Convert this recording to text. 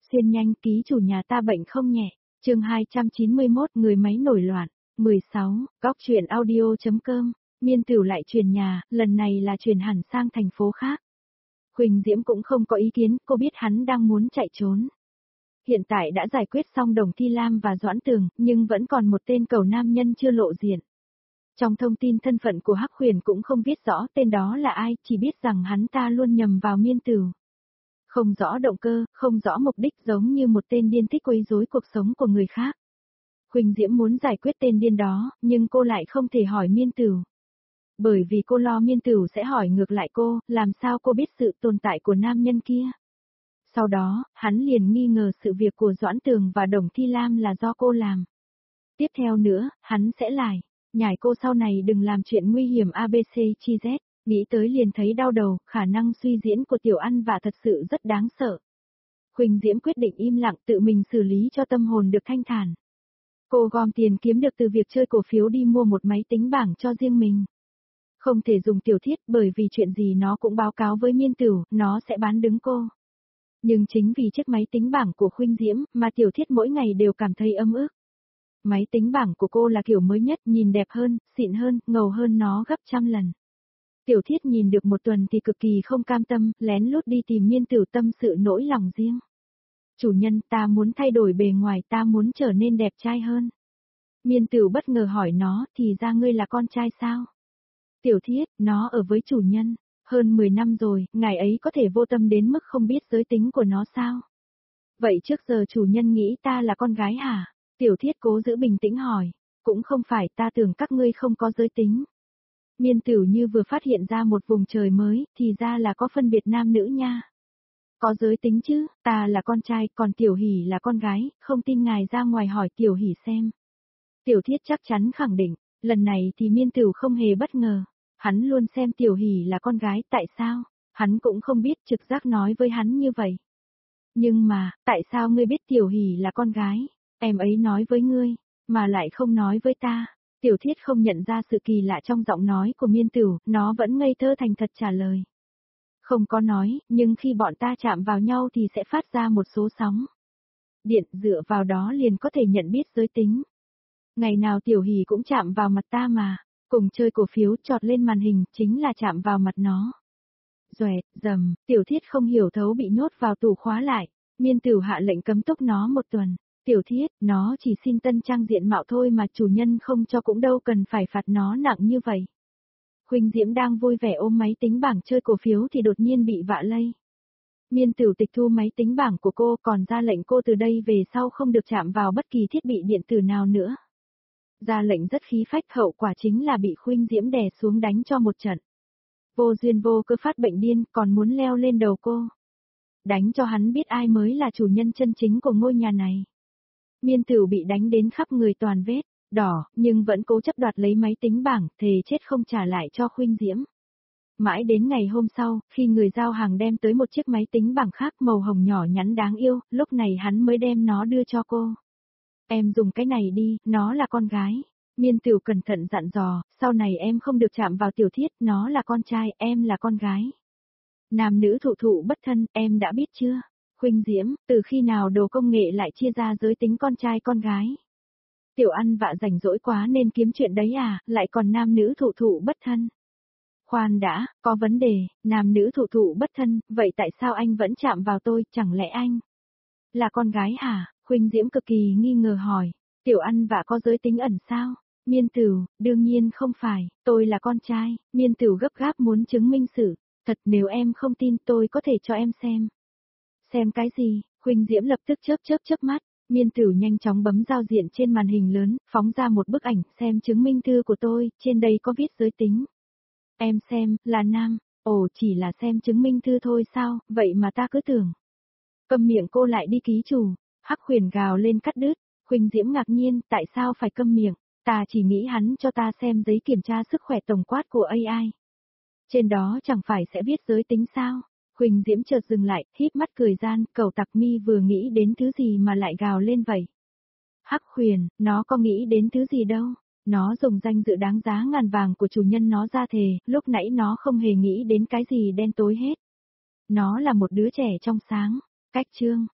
Xuyên nhanh, ký chủ nhà ta bệnh không nhẹ. Chương 291, người máy nổi loạn. 16, góc truyện audio.com. Miên Tửu lại chuyển nhà, lần này là chuyển hẳn sang thành phố khác. Huỳnh Diễm cũng không có ý kiến, cô biết hắn đang muốn chạy trốn. Hiện tại đã giải quyết xong Đồng Thi Lam và Doãn Tường, nhưng vẫn còn một tên cẩu nam nhân chưa lộ diện. Trong thông tin thân phận của Hắc Huyền cũng không viết rõ tên đó là ai, chỉ biết rằng hắn ta luôn nhầm vào Miên Tửu. Không rõ động cơ, không rõ mục đích, giống như một tên điên thích quấy rối cuộc sống của người khác. Huỳnh Diễm muốn giải quyết tên điên đó, nhưng cô lại không thể hỏi Miên Tửu. Bởi vì cô lo Miên Tửu sẽ hỏi ngược lại cô, làm sao cô biết sự tồn tại của nam nhân kia. Sau đó, hắn liền nghi ngờ sự việc của Doãn Tường và Đồng Thi Lam là do cô làm. Tiếp theo nữa, hắn sẽ nhảy cô sau này đừng làm chuyện nguy hiểm ABC chi Z, nghĩ tới liền thấy đau đầu, khả năng suy diễn của Tiểu Ăn Vạ thật sự rất đáng sợ. Huỳnh Diễm quyết định im lặng tự mình xử lý cho tâm hồn được thanh thản. Cô gom tiền kiếm được từ việc chơi cổ phiếu đi mua một máy tính bảng cho riêng mình. Không thể dùng Tiểu Thiết bởi vì chuyện gì nó cũng báo cáo với Miên Tửu, nó sẽ bán đứng cô. Nhưng chính vì chiếc máy tính bảng của Huỳnh Diễm mà Tiểu Thiết mỗi ngày đều cảm thấy ấm ức. Máy tính bảng của cô là kiểu mới nhất, nhìn đẹp hơn, xịn hơn, ngầu hơn nó gấp trăm lần. Tiểu Thiết nhìn được một tuần thì cực kỳ không cam tâm, lén lút đi tìm Miên Tửu tâm sự nỗi lòng riêng. Chủ nhân, ta muốn thay đổi bề ngoài, ta muốn trở nên đẹp trai hơn. Miên Tửu bất ngờ hỏi nó, thì ra ngươi là con trai sao? Tiểu Thiết, nó ở với chủ nhân, hơn 10 năm rồi, ngài ấy có thể vô tâm đến mức không biết giới tính của nó sao? Vậy trước giờ chủ nhân nghĩ ta là con gái hả? Tiểu Thiết cố giữ bình tĩnh hỏi, cũng không phải, ta tưởng các ngươi không có giới tính. Miên Tửu như vừa phát hiện ra một vùng trời mới, thì ra là có phân biệt nam nữ nha. Có giới tính chứ, ta là con trai, còn Tiểu Hỷ là con gái, không tin ngài ra ngoài hỏi Tiểu Hỷ xem. Tiểu Thiết chắc chắn khẳng định, lần này thì Miên Tửu không hề bất ngờ. Hắn luôn xem Tiểu Hỷ là con gái, tại sao? Hắn cũng không biết, trực giác nói với hắn như vậy. Nhưng mà, tại sao ngươi biết Tiểu Hỷ là con gái? Em ấy nói với ngươi, mà lại không nói với ta. Tiểu Thiết không nhận ra sự kỳ lạ trong giọng nói của Miên Tửu, nó vẫn ngây thơ thành thật trả lời. Không có nói, nhưng khi bọn ta chạm vào nhau thì sẽ phát ra một số sóng điện, dựa vào đó liền có thể nhận biết giới tính. Ngày nào Tiểu Hỷ cũng chạm vào mặt ta mà, cùng chơi cổ phiếu chọt lên màn hình, chính là chạm vào mặt nó. Doẹt, dầm, Tiểu Thiết không hiểu thấu bị nhốt vào tủ khóa lại, Miên Tửu hạ lệnh cấm túc nó một tuần. Tiểu Thiết, nó chỉ xin tân trang diện mạo thôi mà chủ nhân không cho cũng đâu cần phải phạt nó nặng như vậy. Huỳnh Diễm đang vui vẻ ôm máy tính bảng chơi cổ phiếu thì đột nhiên bị vạ lây. Miên Tửu tịch thu máy tính bảng của cô, còn ra lệnh cô từ đây về sau không được chạm vào bất kỳ thiết bị điện tử nào nữa. Ra lệnh rất khí phách, hậu quả chính là bị Huỳnh Diễm đè xuống đánh cho một trận. Vô duyên vô cớ phát bệnh điên, còn muốn leo lên đầu cô. Đánh cho hắn biết ai mới là chủ nhân chân chính của ngôi nhà này. Miên Tửu bị đánh đến khắp người toàn vết đỏ, nhưng vẫn cố chấp đoạt lấy máy tính bảng, thề chết không trả lại cho Huỳnh Diễm. Mãi đến ngày hôm sau, khi người giao hàng đem tới một chiếc máy tính bảng khác màu hồng nhỏ nhắn đáng yêu, lúc này hắn mới đem nó đưa cho cô. Em dùng cái này đi, nó là con gái. Miên Tửu cẩn thận dặn dò, sau này em không được chạm vào Tiểu Thiết, nó là con trai, em là con gái. Nam nữ thụ thụ bất thân, em đã biết chưa? Huỳnh Diễm, từ khi nào đồ công nghệ lại chia ra giới tính con trai con gái? Tiểu Ăn Vạ rảnh rỗi quá nên kiếm chuyện đấy à, lại còn nam nữ thụ thụ bất thân. Khoan đã, có vấn đề, nam nữ thụ thụ bất thân, vậy tại sao anh vẫn chạm vào tôi, chẳng lẽ anh là con gái hả? Huỳnh Diễm cực kỳ nghi ngờ hỏi, Tiểu Ăn Vạ có giới tính ẩn sao? Miên Tửu, đương nhiên không phải, tôi là con trai. Miên Tửu gấp gáp muốn chứng minh sự thật, nếu em không tin tôi có thể cho em xem. Xem cái gì? Huỳnh Diễm lập tức chớp mắt. Miên Tửu nhanh chóng bấm giao diện trên màn hình lớn, phóng ra một bức ảnh, xem chứng minh thư của tôi, trên đây có viết giới tính. Em xem, là nam. Ồ, chỉ là xem chứng minh thư thôi sao, vậy mà ta cứ tưởng. Câm miệng, cô lại đi ký chủ. Hắc Huyền gào lên cắt đứt. Huỳnh Diễm ngạc nhiên, tại sao phải câm miệng? Ta chỉ nghĩ hắn cho ta xem giấy kiểm tra sức khỏe tổng quát của AI. Trên đó chẳng phải sẽ viết giới tính sao? Huỳnh Diễm chợt dừng lại, híp mắt cười gian, cẩu tặc mi vừa nghĩ đến thứ gì mà lại gào lên vậy? Hắc Huyền, nó có nghĩ đến thứ gì đâu? Nó dùng danh dự đáng giá ngàn vàng của chủ nhân nó ra thề, lúc nãy nó không hề nghĩ đến cái gì đen tối hết. Nó là một đứa trẻ trong sáng. Cách chương